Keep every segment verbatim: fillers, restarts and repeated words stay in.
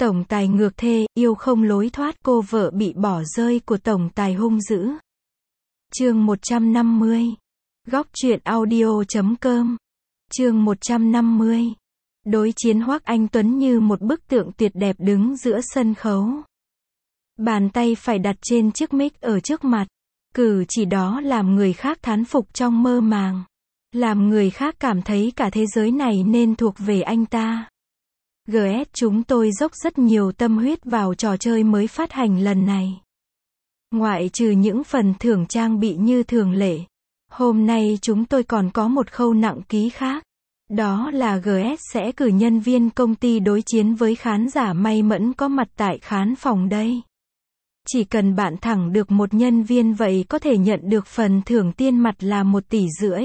Tổng tài ngược thê, yêu không lối thoát, cô vợ bị bỏ rơi của tổng tài hung dữ. Chương một trăm năm mươi. Góc truyện audio chấm com. Chương một trăm năm mươi. Đối chiến Hoắc Anh Tuấn như một bức tượng tuyệt đẹp đứng giữa sân khấu. Bàn tay phải đặt trên chiếc mic ở trước mặt. Cử chỉ đó làm người khác thán phục trong mơ màng. Làm người khác cảm thấy cả thế giới này nên thuộc về anh ta. giê ét chúng tôi dốc rất nhiều tâm huyết vào trò chơi mới phát hành lần này. Ngoại trừ những phần thưởng trang bị như thường lệ, hôm nay chúng tôi còn có một khâu nặng ký khác. Đó là giê ét sẽ cử nhân viên công ty đối chiến với khán giả may mắn có mặt tại khán phòng đây. Chỉ cần bạn thẳng được một nhân viên vậy có thể nhận được phần thưởng tiền mặt là một tỷ rưỡi.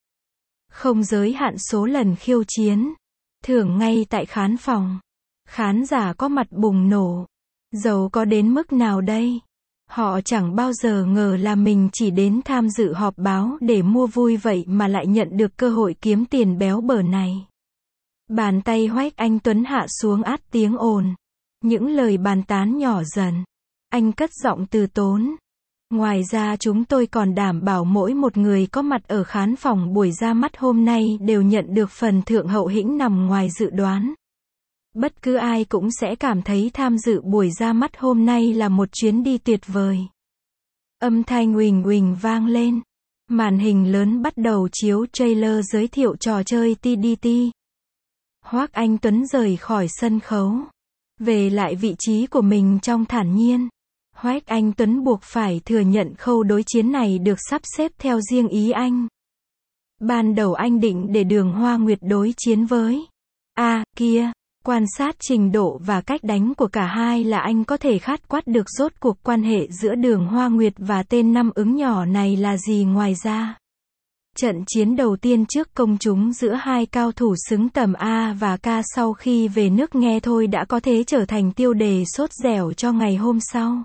Không giới hạn số lần khiêu chiến. Thưởng ngay tại khán phòng. Khán giả có mặt bùng nổ. Giàu có đến mức nào đây? Họ chẳng bao giờ ngờ là mình chỉ đến tham dự họp báo để mua vui vậy mà lại nhận được cơ hội kiếm tiền béo bở này. Bàn tay Hoắc Anh Tuấn hạ xuống át tiếng ồn. Những lời bàn tán nhỏ dần. Anh cất giọng từ tốn. Ngoài ra chúng tôi còn đảm bảo mỗi một người có mặt ở khán phòng buổi ra mắt hôm nay đều nhận được phần thưởng hậu hĩnh nằm ngoài dự đoán. Bất cứ ai cũng sẽ cảm thấy tham dự buổi ra mắt hôm nay là một chuyến đi tuyệt vời. Âm thanh uỳnh uỳnh vang lên. Màn hình lớn bắt đầu chiếu trailer giới thiệu trò chơi tê đê tê. Hoắc Anh Tuấn rời khỏi sân khấu. Về lại vị trí của mình trong thản nhiên. Hoắc Anh Tuấn buộc phải thừa nhận khâu đối chiến này được sắp xếp theo riêng ý anh. Ban đầu anh định để Đường Hoa Nguyệt đối chiến với A, à, kia. Quan sát trình độ và cách đánh của cả hai là anh có thể khát quát được rốt cuộc quan hệ giữa Đường Hoa Nguyệt và tên năm ứng nhỏ này là gì ngoài ra. Trận chiến đầu tiên trước công chúng giữa hai cao thủ xứng tầm A và K sau khi về nước nghe thôi đã có thể trở thành tiêu đề sốt dẻo cho ngày hôm sau.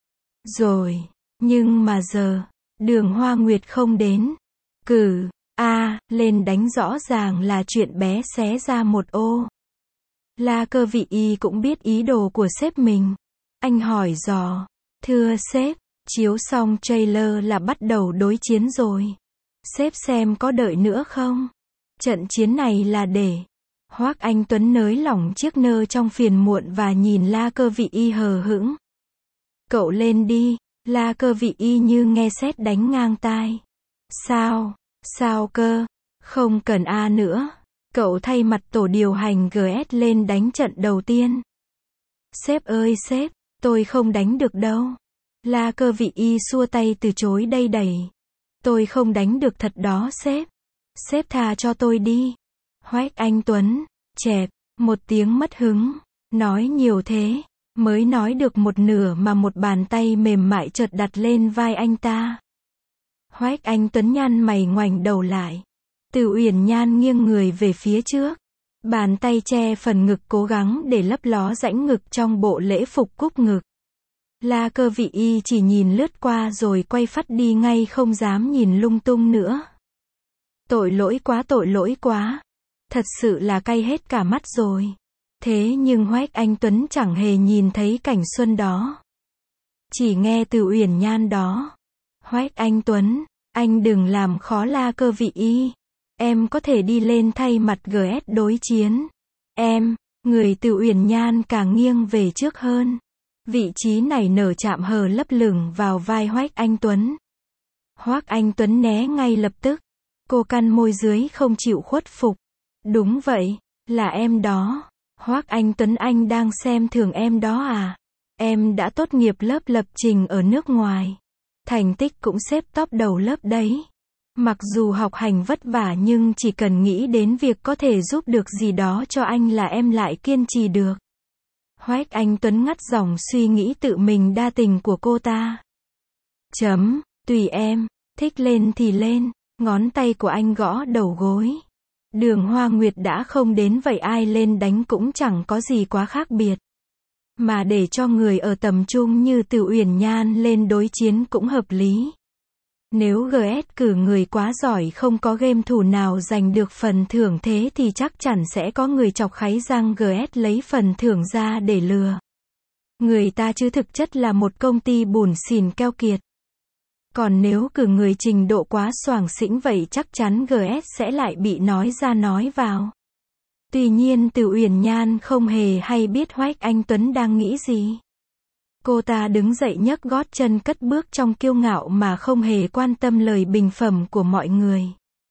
Rồi, nhưng mà giờ, Đường Hoa Nguyệt không đến. Cử A lên đánh rõ ràng là chuyện bé xé ra một ô. La Cơ Vị Y cũng biết ý đồ của sếp mình. Anh hỏi dò, thưa sếp, chiếu xong trailer là bắt đầu đối chiến rồi. Sếp xem có đợi nữa không? Trận chiến này là để... Hoắc Anh Tuấn nới lỏng chiếc nơ trong phiền muộn và nhìn La Cơ Vị Y hờ hững. Cậu lên đi, La Cơ Vị Y như nghe sét đánh ngang tai. Sao? Sao cơ? Không cần A nữa. Cậu thay mặt tổ điều hành giê ét lên đánh trận đầu tiên. Sếp ơi sếp, tôi không đánh được đâu. La Cơ Vị Y xua tay từ chối đây đẩy. Tôi không đánh được thật đó sếp. Sếp tha cho tôi đi. Hoắc Anh Tuấn, chẹp, một tiếng mất hứng. Nói nhiều thế, mới nói được một nửa mà một bàn tay mềm mại chợt đặt lên vai anh ta. Hoắc Anh Tuấn nhăn mày ngoảnh đầu lại. Từ Uyển Nhan nghiêng người về phía trước. Bàn tay che phần ngực cố gắng để lấp ló rãnh ngực trong bộ lễ phục cúc ngực. La Cơ Vị Y chỉ nhìn lướt qua rồi quay phắt đi ngay không dám nhìn lung tung nữa. Tội lỗi quá tội lỗi quá. Thật sự là cay hết cả mắt rồi. Thế nhưng Hoắc Anh Tuấn chẳng hề nhìn thấy cảnh xuân đó. Chỉ nghe Từ Uyển Nhan đó. Hoắc Anh Tuấn, anh đừng làm khó La Cơ Vị Y. Em có thể đi lên thay mặt giê ét đối chiến. Em, người Từ Uyển Nhan càng nghiêng về trước hơn. Vị trí này nở chạm hờ lấp lửng vào vai Hoắc Anh Tuấn. Hoắc Anh Tuấn né ngay lập tức. Cô cắn môi dưới không chịu khuất phục. Đúng vậy, là em đó. Hoắc Anh Tuấn, anh đang xem thường em đó à? Em đã tốt nghiệp lớp lập trình ở nước ngoài. Thành tích cũng xếp top đầu lớp đấy. Mặc dù học hành vất vả nhưng chỉ cần nghĩ đến việc có thể giúp được gì đó cho anh là em lại kiên trì được. Hoắc Anh Tuấn ngắt dòng suy nghĩ tự mình đa tình của cô ta. Chấm, tùy em, thích lên thì lên, ngón tay của anh gõ đầu gối. Đường Hoa Nguyệt đã không đến vậy ai lên đánh cũng chẳng có gì quá khác biệt. Mà để cho người ở tầm trung như Từ Uyển Nhan lên đối chiến cũng hợp lý. Nếu giê ét cử người quá giỏi không có game thủ nào giành được phần thưởng thế thì chắc chắn sẽ có người chọc kháy răng giê ét lấy phần thưởng ra để lừa người ta chứ thực chất là một công ty bủn xỉn keo kiệt. Còn nếu cử người trình độ quá xoàng xĩnh vậy chắc chắn giê ét sẽ lại bị nói ra nói vào. Tuy nhiên Từ Uyển Nhan không hề hay biết Hoắc Anh Tuấn đang nghĩ gì. Cô ta đứng dậy nhấc gót chân cất bước trong kiêu ngạo mà không hề quan tâm lời bình phẩm của mọi người.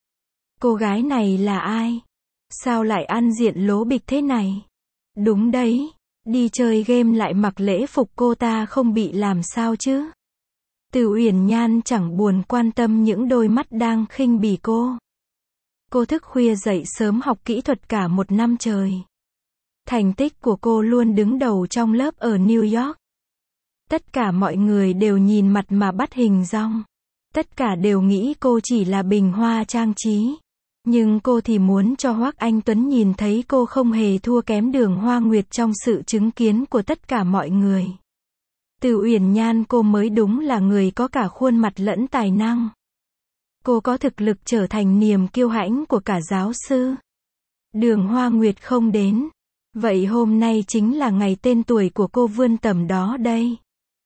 Cô gái này là ai? Sao lại ăn diện lố bịch thế này? Đúng đấy, đi chơi game lại mặc lễ phục cô ta không bị làm sao chứ? Từ Uyển Nhan chẳng buồn quan tâm những đôi mắt đang khinh bỉ cô. Cô thức khuya dậy sớm học kỹ thuật cả một năm trời. Thành tích của cô luôn đứng đầu trong lớp ở New York. Tất cả mọi người đều nhìn mặt mà bắt hình dong. Tất cả đều nghĩ cô chỉ là bình hoa trang trí. Nhưng cô thì muốn cho Hoắc Anh Tuấn nhìn thấy cô không hề thua kém Đường Hoa Nguyệt trong sự chứng kiến của tất cả mọi người. Từ Uyển Nhan cô mới đúng là người có cả khuôn mặt lẫn tài năng. Cô có thực lực trở thành niềm kiêu hãnh của cả giáo sư. Đường Hoa Nguyệt không đến. Vậy hôm nay chính là ngày tên tuổi của cô vươn tầm đó đây.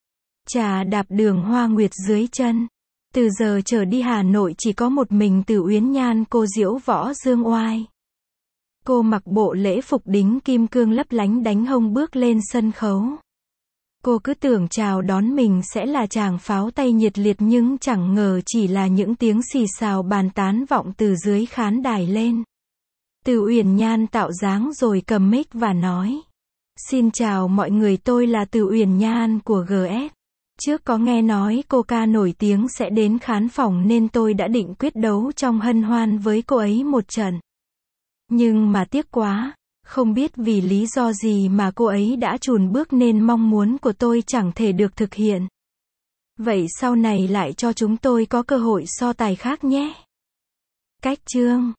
Chà đạp Đường Hoa Nguyệt dưới chân. Từ giờ trở đi Hà Nội chỉ có một mình Từ Uyển Nhan cô diễu võ dương oai. Cô mặc bộ lễ phục đính kim cương lấp lánh đánh hông bước lên sân khấu. Cô cứ tưởng chào đón mình sẽ là tràng pháo tay nhiệt liệt nhưng chẳng ngờ chỉ là những tiếng xì xào bàn tán vọng từ dưới khán đài lên. Từ Uyển Nhan tạo dáng rồi cầm mic và nói. Xin chào mọi người, tôi là Từ Uyển Nhan của giê ét. Trước có nghe nói cô ca nổi tiếng sẽ đến khán phòng nên tôi đã định quyết đấu trong hân hoan với cô ấy một trận. Nhưng mà tiếc quá, không biết vì lý do gì mà cô ấy đã chùn bước nên mong muốn của tôi chẳng thể được thực hiện. Vậy sau này lại cho chúng tôi có cơ hội so tài khác nhé. Cách chương